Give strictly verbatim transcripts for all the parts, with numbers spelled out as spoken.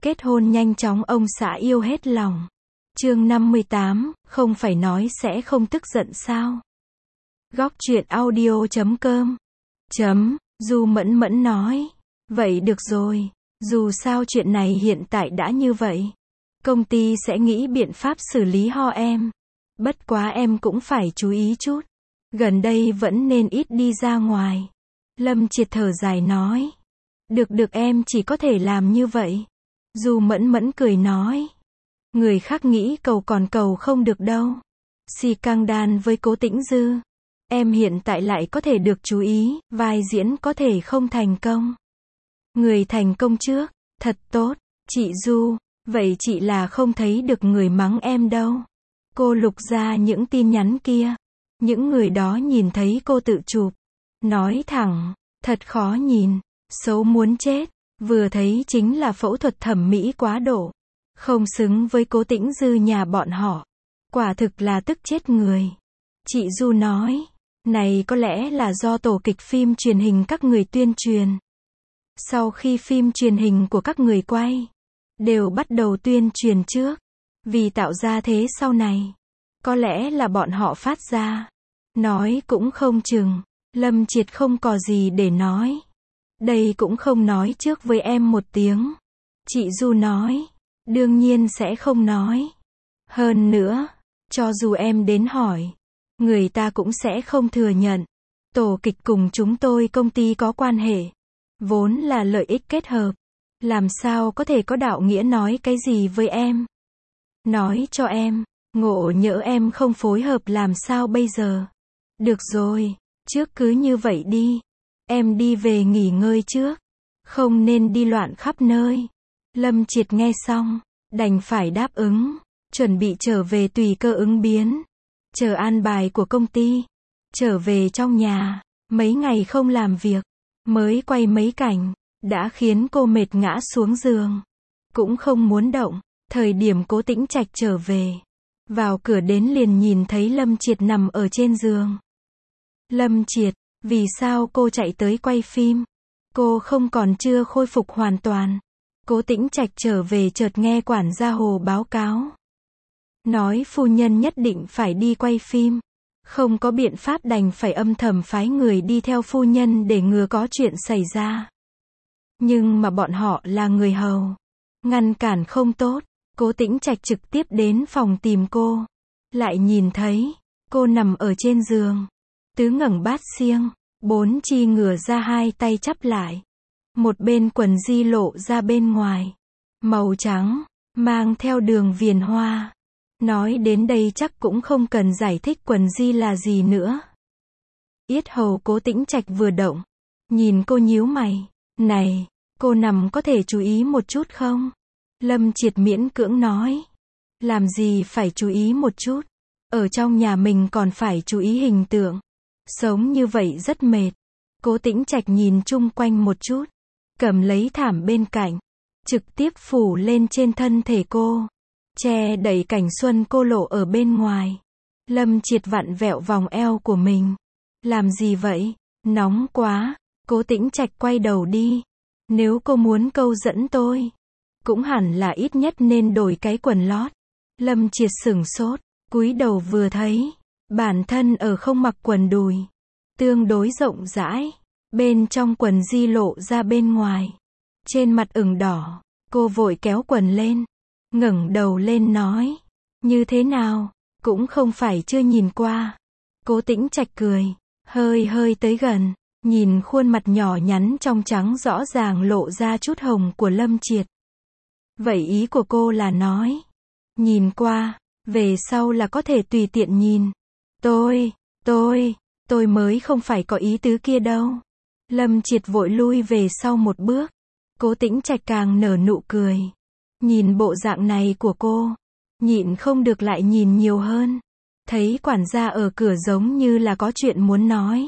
Kết hôn nhanh chóng ông xã yêu hết lòng. Chương năm mươi tám, không phải nói sẽ không tức giận sao? Góc truyện audio chấm com chấm, Du Mẫn Mẫn nói. Vậy được rồi, dù sao chuyện này hiện tại đã như vậy. Công ty sẽ nghĩ biện pháp xử lý ho em. Bất quá em cũng phải chú ý chút. Gần đây vẫn nên ít đi ra ngoài. Lâm Triệt thở dài nói. Được được em chỉ có thể làm như vậy. Du Mẫn Mẫn cười nói. Người khác nghĩ cầu còn cầu không được đâu. Si căng đan với Cố Tĩnh Dư. Em hiện tại lại có thể được chú ý, vai diễn có thể không thành công. Người thành công trước, thật tốt. Chị Du, vậy chị là không thấy được người mắng em đâu. Cô lục ra những tin nhắn kia. Những người đó nhìn thấy cô tự chụp. Nói thẳng, thật khó nhìn, xấu muốn chết. Vừa thấy chính là phẫu thuật thẩm mỹ quá độ. Không xứng với Cố Tĩnh Dư nhà bọn họ. Quả thực là tức chết người. Chị Du nói, này có lẽ là do tổ kịch phim truyền hình các người tuyên truyền. Sau khi phim truyền hình của các người quay, đều bắt đầu tuyên truyền trước. Vì tạo ra thế sau này. Có lẽ là bọn họ phát ra. Nói cũng không chừng. Lâm Triệt không có gì để nói. Đây cũng không nói trước với em một tiếng. Chị Du nói. Đương nhiên sẽ không nói. Hơn nữa, cho dù em đến hỏi, người ta cũng sẽ không thừa nhận. Tổ kịch cùng chúng tôi công ty có quan hệ. Vốn là lợi ích kết hợp. Làm sao có thể có đạo nghĩa nói cái gì với em? Nói cho em, ngộ nhỡ em không phối hợp làm sao bây giờ? Được rồi, trước cứ như vậy đi. Em đi về nghỉ ngơi trước. Không nên đi loạn khắp nơi. Lâm Triệt nghe xong, đành phải đáp ứng. Chuẩn bị trở về tùy cơ ứng biến. Chờ an bài của công ty. Trở về trong nhà. Mấy ngày không làm việc. Mới quay mấy cảnh. Đã khiến cô mệt ngã xuống giường. Cũng không muốn động. Thời điểm Cố Tĩnh Trạch trở về. Vào cửa đến liền nhìn thấy Lâm Triệt nằm ở trên giường. Lâm Triệt, vì sao cô chạy tới quay phim? Cô không còn chưa khôi phục hoàn toàn. Cố Tĩnh Trạch trở về chợt nghe quản gia Hồ báo cáo. Nói phu nhân nhất định phải đi quay phim. Không có biện pháp đành phải âm thầm phái người đi theo phu nhân để ngừa có chuyện xảy ra. Nhưng mà bọn họ là người hầu. Ngăn cản không tốt. Cố Tĩnh Trạch trực tiếp đến phòng tìm cô. Lại nhìn thấy, cô nằm ở trên giường. Tứ ngẩng bát xiêng, bốn chi ngửa ra hai tay chắp lại. Một bên quần di lộ ra bên ngoài. Màu trắng, mang theo đường viền hoa. Nói đến đây chắc cũng không cần giải thích quần di là gì nữa. Yết hầu Cố Tĩnh Trạch vừa động. Nhìn cô nhíu mày. Này, cô nằm có thể chú ý một chút không? Lâm Triệt miễn cưỡng nói. Làm gì phải chú ý một chút. Ở trong nhà mình còn phải chú ý hình tượng. Sống như vậy rất mệt. Cố Tĩnh Trạch nhìn chung quanh một chút. Cầm lấy thảm bên cạnh. Trực tiếp phủ lên trên thân thể cô. Che đẩy cảnh xuân cô lộ ở bên ngoài. Lâm Triệt vặn vẹo vòng eo của mình. Làm gì vậy? Nóng quá. Cố Tĩnh Trạch quay đầu đi. Nếu cô muốn câu dẫn tôi, cũng hẳn là ít nhất nên đổi cái quần lót. Lâm Triệt sửng sốt. Cúi đầu vừa thấy. Bản thân ở không mặc quần đùi. Tương đối rộng rãi. Bên trong quần di lộ ra bên ngoài. Trên mặt ửng đỏ. Cô vội kéo quần lên. Ngẩng đầu lên nói. Như thế nào? Cũng không phải chưa nhìn qua. Cố Tĩnh Trạch cười. Hơi hơi tới gần. Nhìn khuôn mặt nhỏ nhắn trong trắng rõ ràng lộ ra chút hồng của Lâm Triệt. Vậy ý của cô là nói. Nhìn qua. Về sau là có thể tùy tiện nhìn. Tôi, tôi, tôi mới không phải có ý tứ kia đâu. Lâm Triệt vội lui về sau một bước. Cố Tĩnh Trạch càng nở nụ cười. Nhìn bộ dạng này của cô. Nhịn không được lại nhìn nhiều hơn. Thấy quản gia ở cửa giống như là có chuyện muốn nói.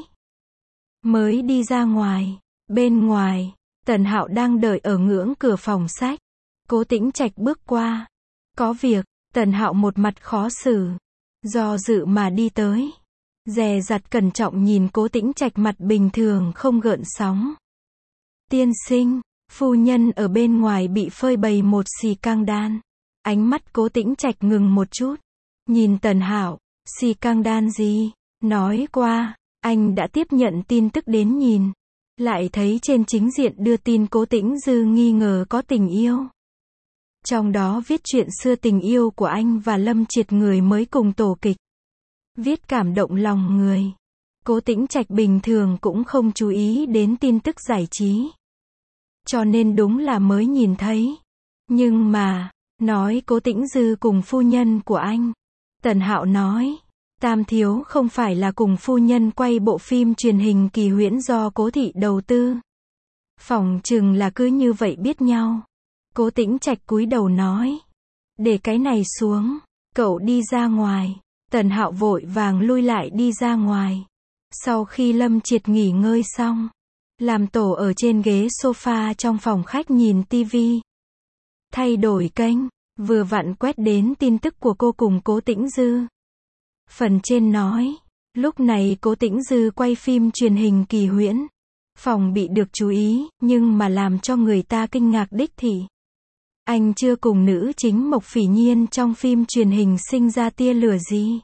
Mới đi ra ngoài. Bên ngoài, Tần Hạo đang đợi ở ngưỡng cửa phòng sách. Cố Tĩnh Trạch bước qua. Có việc. Tần Hạo một mặt khó xử. Do dự mà đi tới. Dè dặt cẩn trọng nhìn Cố Tĩnh Trạch mặt bình thường không gợn sóng. Tiên sinh, Phu nhân ở bên ngoài bị phơi bày một xì căng đan. Ánh mắt Cố Tĩnh Trạch ngừng một chút. Nhìn Tần Hạo, xì căng đan gì? Nói qua, anh đã tiếp nhận tin tức đến nhìn. Lại thấy trên chính diện đưa tin Cố Tĩnh Dư nghi ngờ có tình yêu. Trong đó viết chuyện xưa tình yêu của anh và Lâm Triệt người mới cùng tổ kịch. Viết cảm động lòng người. Cố Tĩnh Trạch bình thường cũng không chú ý đến tin tức giải trí. Cho nên đúng là mới nhìn thấy. Nhưng mà, nói Cố Tĩnh Dư cùng phu nhân của anh. Tần Hạo nói, Tam Thiếu không phải là cùng phu nhân quay bộ phim truyền hình Kỳ Huyễn do Cố thị đầu tư. Phỏng chừng là cứ như vậy biết nhau. Cố Tĩnh Trạch cúi đầu nói, để cái này xuống, cậu đi ra ngoài. Tần Hạo vội vàng lui lại đi ra ngoài. Sau khi Lâm Triệt nghỉ ngơi xong, làm tổ ở trên ghế sofa trong phòng khách nhìn tivi. Thay đổi kênh, vừa vặn quét đến tin tức của cô cùng Cố Tĩnh Dư. Phần trên nói, lúc này Cố Tĩnh Dư quay phim truyền hình Kỳ Huyễn. Phòng bị được chú ý, nhưng mà làm cho người ta kinh ngạc đích thị. Anh chưa cùng nữ chính Mộc Phỉ Nhiên trong phim truyền hình sinh ra tia lửa gì.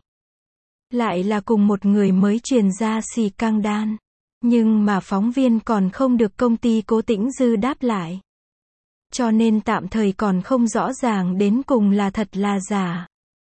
Lại là cùng một người mới truyền ra xì căng đan. Nhưng mà phóng viên còn không được công ty Cố Tĩnh Dư đáp lại. Cho nên tạm thời còn không rõ ràng đến cùng là thật là giả.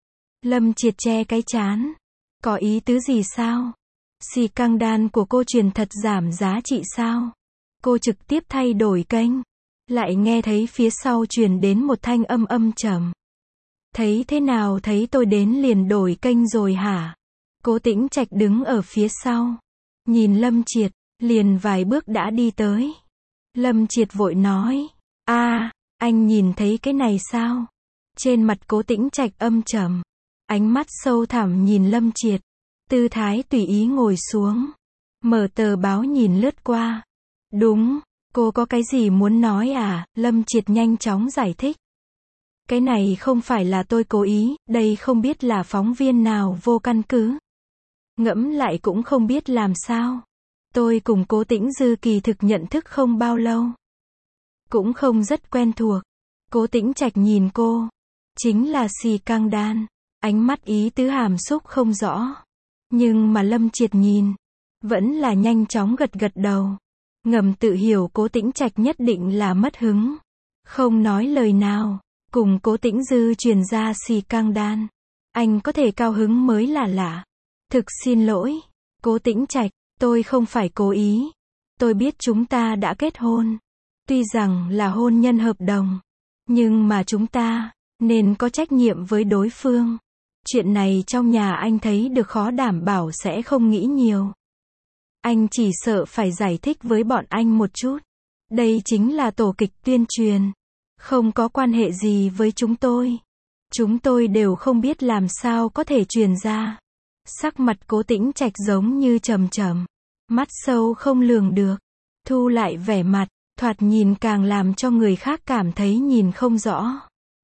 Lâm Triệt che cái trán. Có ý tứ gì sao? Xì căng đan của cô truyền thật giảm giá trị sao? Cô trực tiếp thay đổi kênh. Lại nghe thấy phía sau truyền đến một thanh âm âm trầm. Thấy thế nào thấy tôi đến liền đổi kênh rồi hả? Cố Tĩnh Trạch đứng ở phía sau. Nhìn Lâm Triệt, liền vài bước đã đi tới. Lâm Triệt vội nói, a, anh nhìn thấy cái này sao? Trên mặt Cố Tĩnh Trạch âm trầm. Ánh mắt sâu thẳm nhìn Lâm Triệt. Tư thái tùy ý ngồi xuống. Mở tờ báo nhìn lướt qua. Đúng, cô có cái gì muốn nói à? Lâm Triệt nhanh chóng giải thích. Cái này không phải là tôi cố ý, đây không biết là phóng viên nào vô căn cứ. Ngẫm lại cũng không biết làm sao. Tôi cùng Cố Tĩnh Dư kỳ thực nhận thức không bao lâu. Cũng không rất quen thuộc. Cố Tĩnh Trạch nhìn cô. Chính là xì căng đan. Ánh mắt ý tứ hàm xúc không rõ. Nhưng mà Lâm Triệt nhìn. Vẫn là nhanh chóng gật gật đầu. Ngầm tự hiểu Cố Tĩnh Trạch nhất định là mất hứng. Không nói lời nào. Cùng Cố Tĩnh Dư truyền ra xì căng đan. Anh có thể cao hứng mới là lạ. Thực xin lỗi. Cố Tĩnh Trạch, tôi không phải cố ý. Tôi biết chúng ta đã kết hôn. Tuy rằng là hôn nhân hợp đồng. Nhưng mà chúng ta nên có trách nhiệm với đối phương. Chuyện này trong nhà anh thấy được khó đảm bảo sẽ không nghĩ nhiều. Anh chỉ sợ phải giải thích với bọn anh một chút. Đây chính là tổ kịch tuyên truyền. Không có quan hệ gì với chúng tôi. Chúng tôi đều không biết làm sao có thể truyền ra. Sắc mặt Cố Tĩnh Trạch giống như trầm trầm. Mắt sâu không lường được. Thu lại vẻ mặt, thoạt nhìn càng làm cho người khác cảm thấy nhìn không rõ.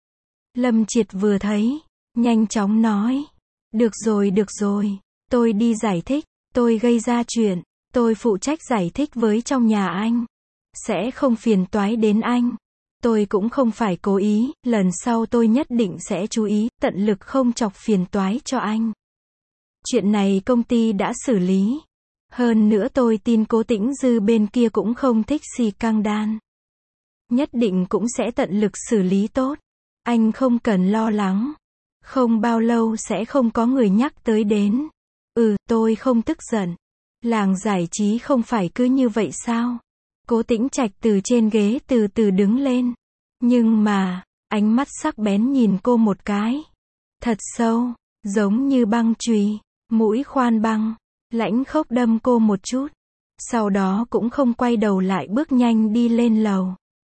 Lâm Triệt vừa thấy, nhanh chóng nói. Được rồi được rồi, tôi đi giải thích, tôi gây ra chuyện, tôi phụ trách giải thích với trong nhà anh. Sẽ không phiền toái đến anh. Tôi cũng không phải cố ý, lần sau tôi nhất định sẽ chú ý, tận lực không chọc phiền toái cho anh. Chuyện này công ty đã xử lý. Hơn nữa tôi tin Cố Tĩnh Dư bên kia cũng không thích xì căng đan. Nhất định cũng sẽ tận lực xử lý tốt. Anh không cần lo lắng. Không bao lâu sẽ không có người nhắc tới đến. Ừ, tôi không tức giận. Làng giải trí không phải cứ như vậy sao? Cố Tĩnh Trạch từ trên ghế từ từ đứng lên. Nhưng mà, ánh mắt sắc bén nhìn cô một cái. Thật sâu, giống như băng chùy, mũi khoan băng, lãnh khốc đâm cô một chút. Sau đó cũng không quay đầu lại bước nhanh đi lên lầu.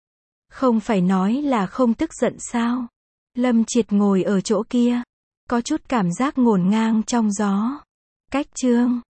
Không phải nói là không tức giận sao? Lâm Triệt ngồi ở chỗ kia. Có chút cảm giác ngổn ngang trong gió. Cách chương